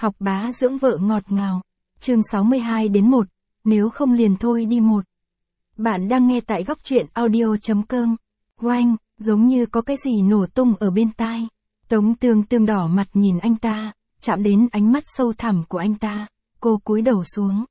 Học bá dưỡng vợ ngọt ngào. Chương 62-1, nếu không liền thôi đi một. Bạn đang nghe tại góc truyện audio.com. Oanh, giống như có cái gì nổ tung ở bên tai. Tống Tương Tương đỏ mặt nhìn anh ta, chạm đến ánh mắt sâu thẳm của anh ta, cô cúi đầu xuống.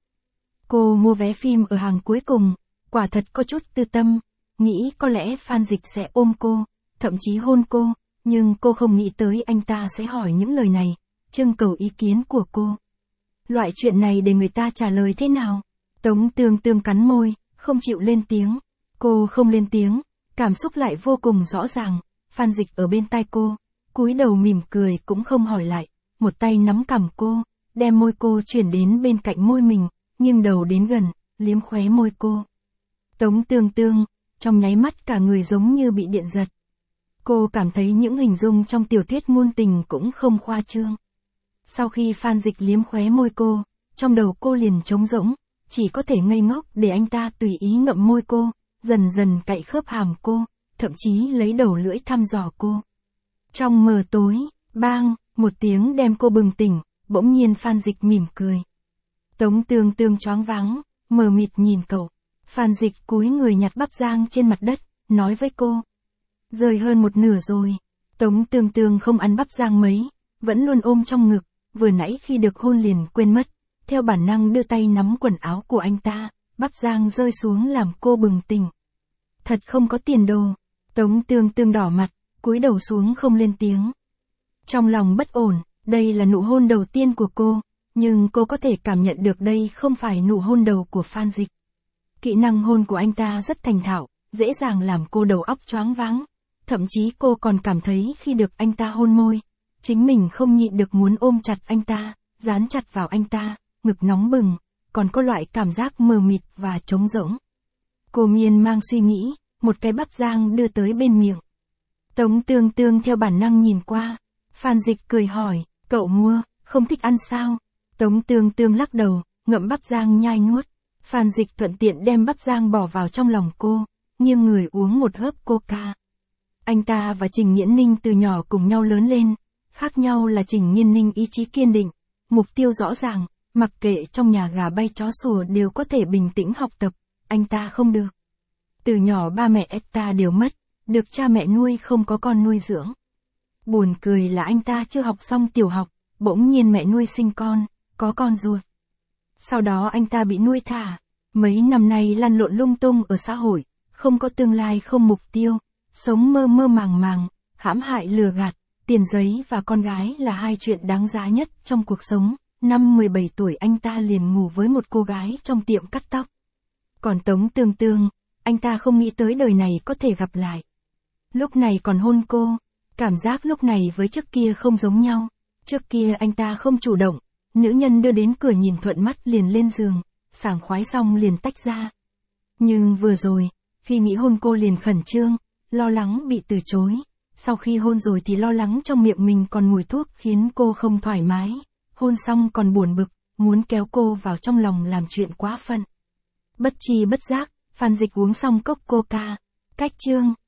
Cô mua vé phim ở hàng cuối cùng, quả thật có chút tư tâm, nghĩ có lẽ Phan Dịch sẽ ôm cô, thậm chí hôn cô, nhưng cô không nghĩ tới anh ta sẽ hỏi những lời này, trưng cầu ý kiến của cô. Loại chuyện này để người ta trả lời thế nào? Tống Tương Tương cắn môi, không chịu lên tiếng. Cô không lên tiếng, cảm xúc lại vô cùng rõ ràng. Phan Dịch ở bên tai cô, cúi đầu mỉm cười cũng không hỏi lại, một tay nắm cằm cô, đem môi cô chuyển đến bên cạnh môi mình, nghiêng đầu đến gần, liếm khóe môi cô. Tống Tương Tương, trong nháy mắt cả người giống như bị điện giật. Cô cảm thấy những hình dung trong tiểu thuyết ngôn tình cũng không khoa trương. Sau khi Phan Dịch liếm khóe môi cô, trong đầu cô liền trống rỗng, chỉ có thể ngây ngốc để anh ta tùy ý ngậm môi cô, dần dần cạy khớp hàm cô, thậm chí lấy đầu lưỡi thăm dò cô. Trong mờ tối, bang, một tiếng đem cô bừng tỉnh, bỗng nhiên Phan Dịch mỉm cười. Tống Tương Tương choáng váng, mờ mịt nhìn cậu. Phan Dịch cúi người nhặt bắp rang trên mặt đất, nói với cô. Rời hơn một nửa rồi. Tống Tương Tương không ăn bắp rang mấy, vẫn luôn ôm trong ngực, vừa nãy khi được hôn liền quên mất, theo bản năng đưa tay nắm quần áo của anh ta, bắp rang rơi xuống làm cô bừng tỉnh. Thật không có tiền đồ. Tống Tương Tương đỏ mặt, cúi đầu xuống không lên tiếng. Trong lòng bất ổn, đây là nụ hôn đầu tiên của cô, nhưng cô có thể cảm nhận được đây không phải nụ hôn đầu của Phan Dịch. Kỹ năng hôn của anh ta rất thành thạo, dễ dàng làm cô đầu óc choáng váng. Thậm chí cô còn cảm thấy khi được anh ta hôn môi, chính mình không nhịn được muốn ôm chặt anh ta, dán chặt vào anh ta, ngực nóng bừng, còn có loại cảm giác mờ mịt và trống rỗng. Cô miên mang suy nghĩ, một cái bắp rang đưa tới bên miệng. Tống Tương Tương theo bản năng nhìn qua, Phan Dịch cười hỏi, cậu mua, không thích ăn sao? Tống Tương Tương lắc đầu, ngậm bắp rang nhai nuốt. Phan Dịch thuận tiện đem bắp rang bỏ vào trong lòng cô, nghiêng người uống một hớp coca. Anh ta và Trình Nghiễn Ninh từ nhỏ cùng nhau lớn lên, khác nhau là Trình Nghiễn Ninh ý chí kiên định, mục tiêu rõ ràng, mặc kệ trong nhà gà bay chó sủa đều có thể bình tĩnh học tập, anh ta không được. Từ nhỏ ba mẹ ta đều mất, được cha mẹ nuôi không có con nuôi dưỡng. Buồn cười là anh ta chưa học xong tiểu học, bỗng nhiên mẹ nuôi sinh con, có con ruột. Sau đó anh ta bị nuôi thả, mấy năm nay lăn lộn lung tung ở xã hội, không có tương lai không mục tiêu, sống mơ mơ màng màng, hãm hại lừa gạt, tiền giấy và con gái là hai chuyện đáng giá nhất trong cuộc sống. Năm 17 tuổi anh ta liền ngủ với một cô gái trong tiệm cắt tóc. Còn Tống Tương Tương, anh ta không nghĩ tới đời này có thể gặp lại. Lúc này còn hôn cô, cảm giác lúc này với trước kia không giống nhau. Trước kia anh ta không chủ động, nữ nhân đưa đến cửa nhìn thuận mắt liền lên giường, sảng khoái xong liền tách ra. Nhưng vừa rồi, khi nghĩ hôn cô liền khẩn trương, lo lắng bị từ chối. Sau khi hôn rồi thì lo lắng trong miệng mình còn mùi thuốc khiến cô không thoải mái. Hôn xong còn buồn bực, muốn kéo cô vào trong lòng làm chuyện quá phận. Bất tri bất giác, Phan Dịch uống xong cốc coca. Cách chương